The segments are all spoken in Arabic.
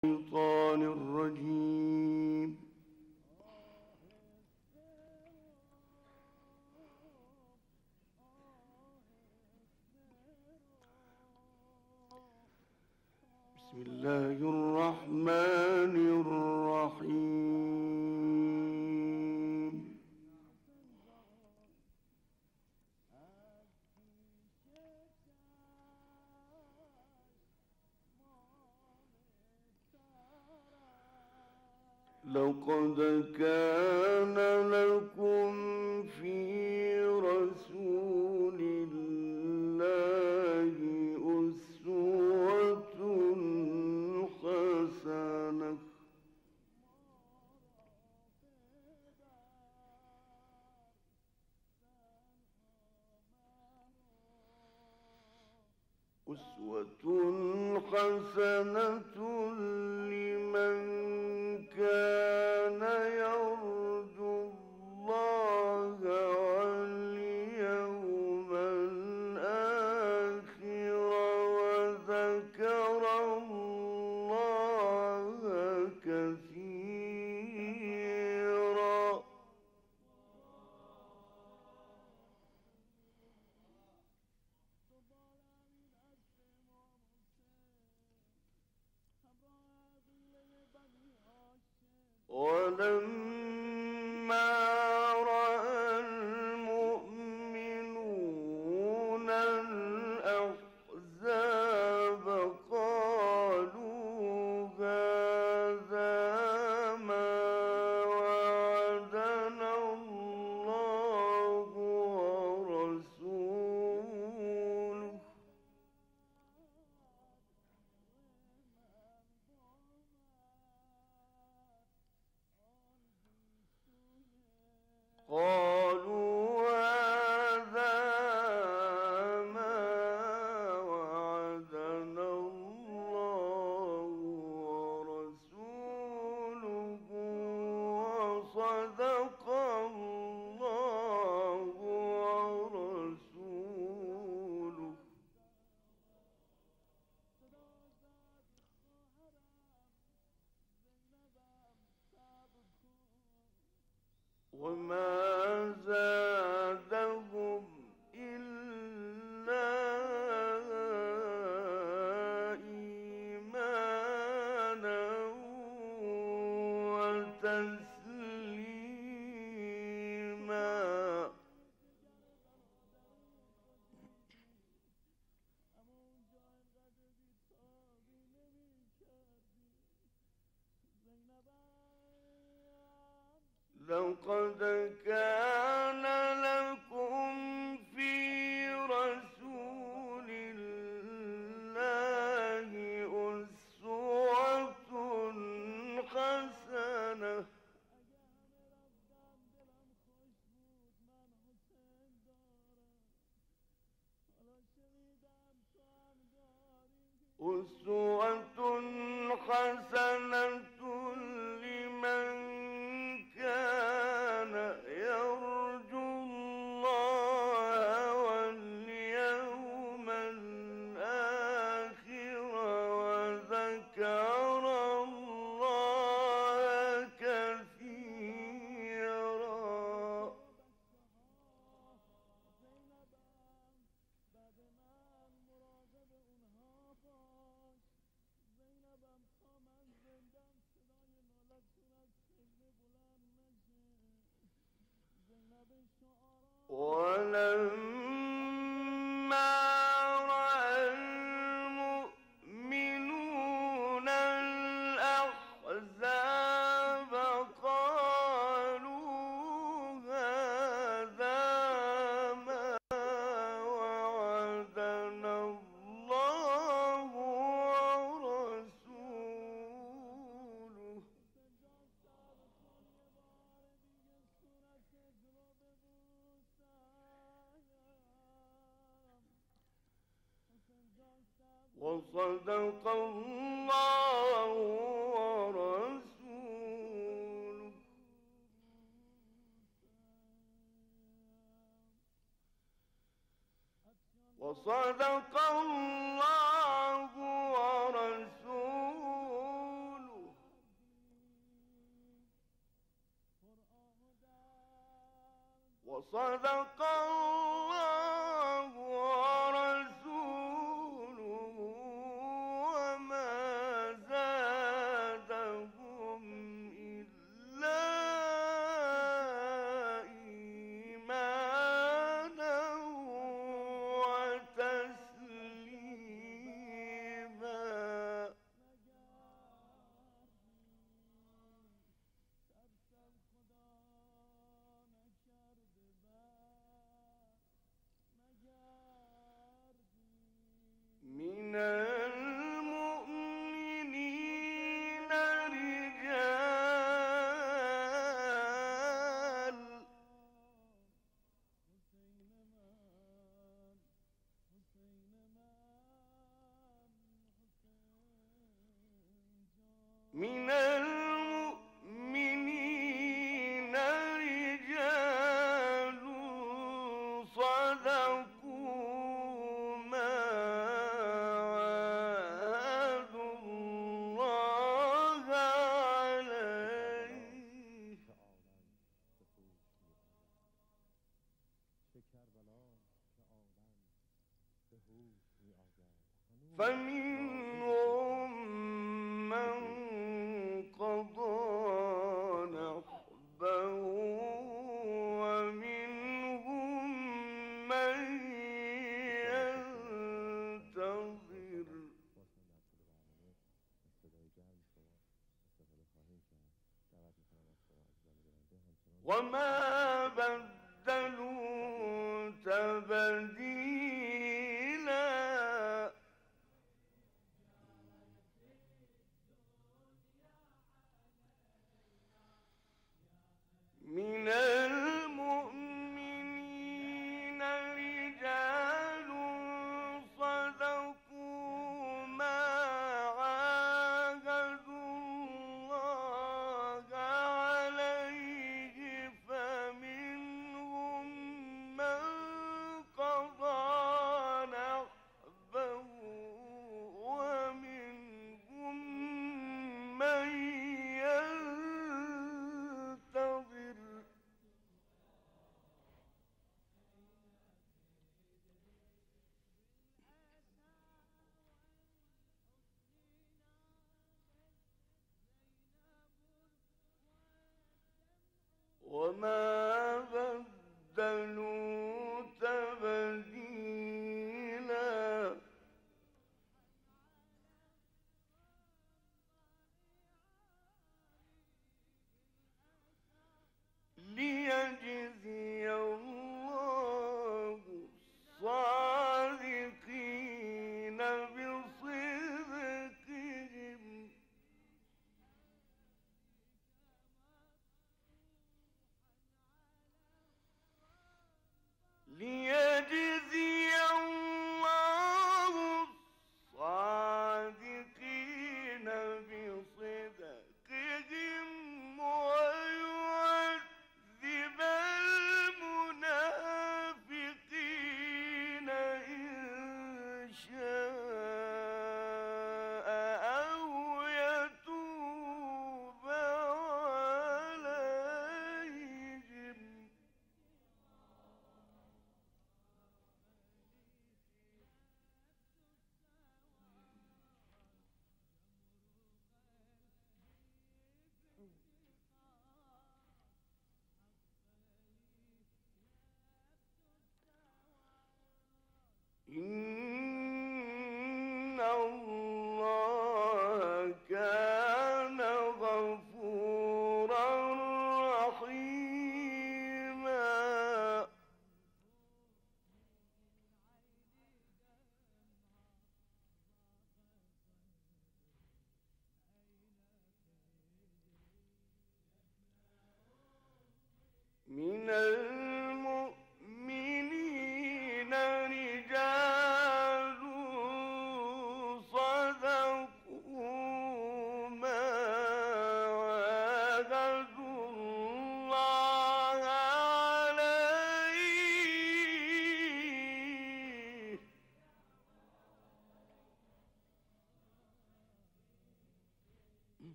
الشيطان الرجيم. بسم الله الرحمن الرحيم. لقد كان لكم في رسول الله أسوة حسنة لمن كان يرجو الله واليوم الآخر وذكر الله كثيرا. ولما رأى المؤمنون الأحزاب قالوا هذا ما وعدنا الله ورسوله قالوا هذا ما وعدنا الله ورسوله وصدق الله ورسوله وما زادهم إلا إيمانا وتسليما. لقد كان لكم في رسول الله أسوة حسنة لمن كان يرجو الله واليوم الآخر وذكر الله كثيرا. ولما رأى المؤمنون الأحزاب قالوا هذا ما وعدنا الله ورسوله وصدق الله ورسوله وصدق الله ورسوله وصدق الله ورسوله وما زادهم إلا إيمانا وتسليما. من المؤمنين رجال من المؤمنين رجال صدقوا ما عاهدوا الله عليه فمنهم من قضى نحبه ومنهم من ينتظر وما بدلوا تبديلا. من المؤمنين رجال صدقوا ما عاهدوا الله عليه فمنهم من قضى نحبه ومنهم من ينتظر وما بدلوا تبديلا. ليجزي الله الصادقين بصدقهم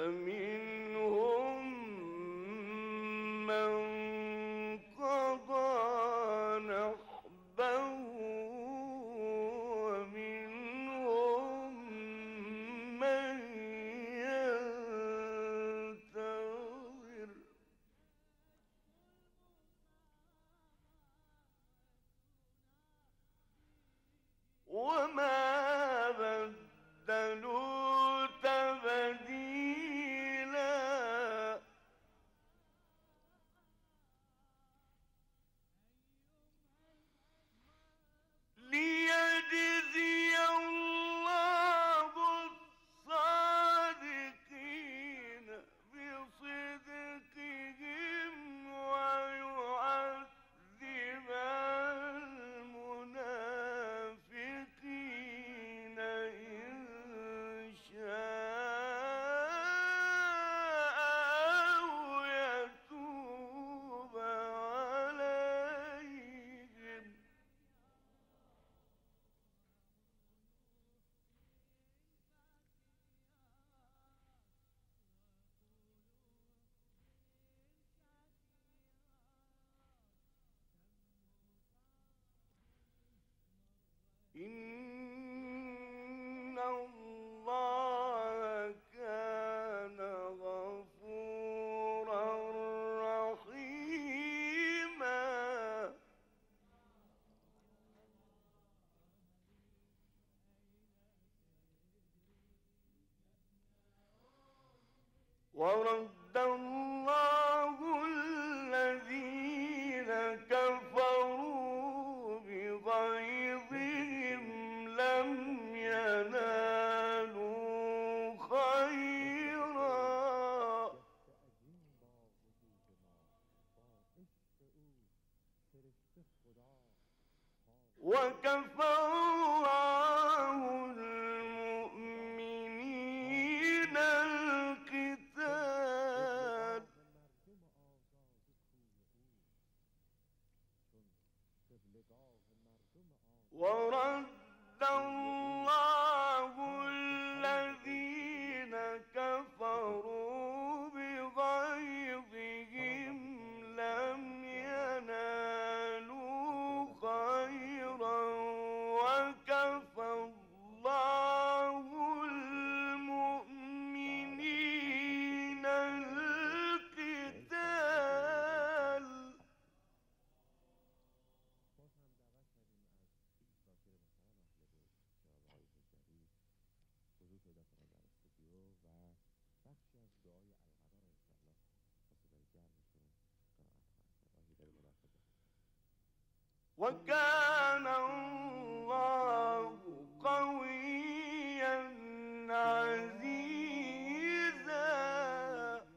فمنهم من قضى نحبه ومنهم من ينتظر وما بدلوا تبديلا ليجزي الله الصادقين بصدقهم ويعذب المنافقين إن شاء أو يتوب عليهم إن الله كان غفورا رحيما ورد الله الذين كفروا بغيظهم لم ينالوا خيرا وكفى الله المؤمنين القتال ورد الله الذين كفروا بغيظهم لم ينالوا خيرا وكفى الله المؤمنين القتال وكان الله قويا عزيزا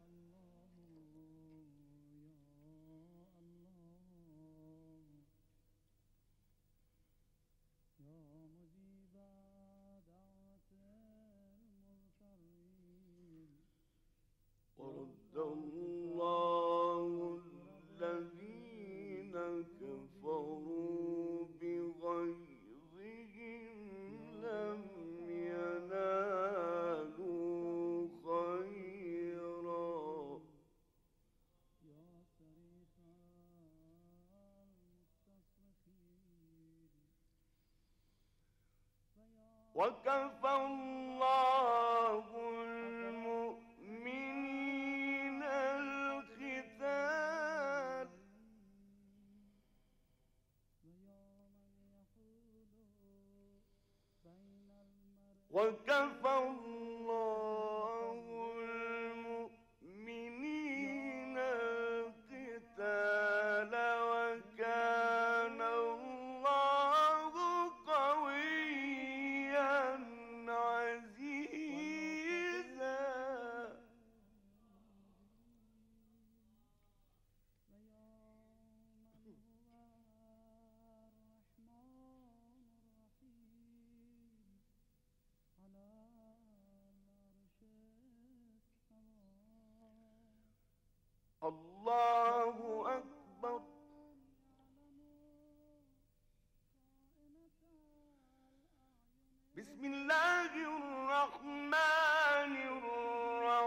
ورد الله الذين كفروا بغيظهم لم ينالوا خيرا وكفى الله المؤمنين القتال وكفى الله المؤمنين القتال وكان الله قويا عزيزا الله أكبر بسم الله الرحمن الرحيم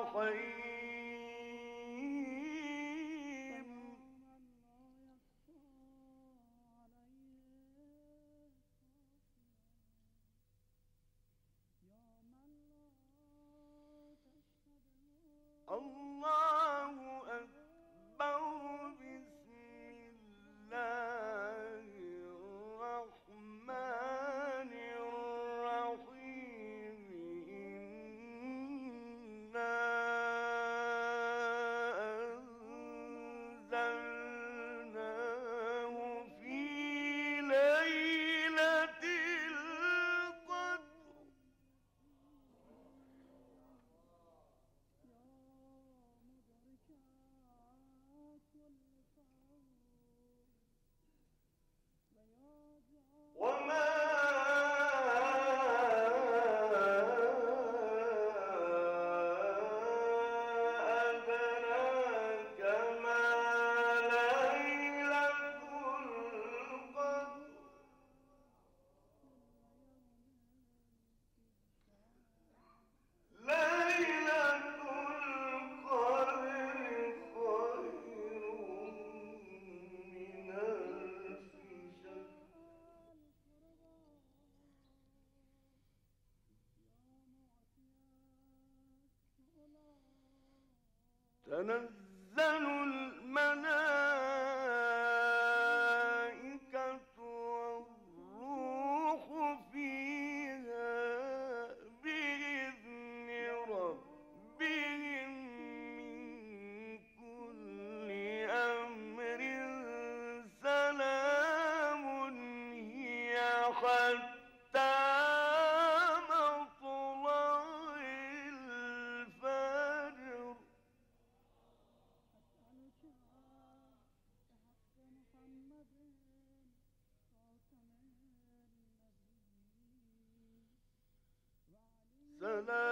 تنزل الملائكة والروح فيها بإذن ربهم من كل أمر سلام هي حتى مطلع الفجر. سلام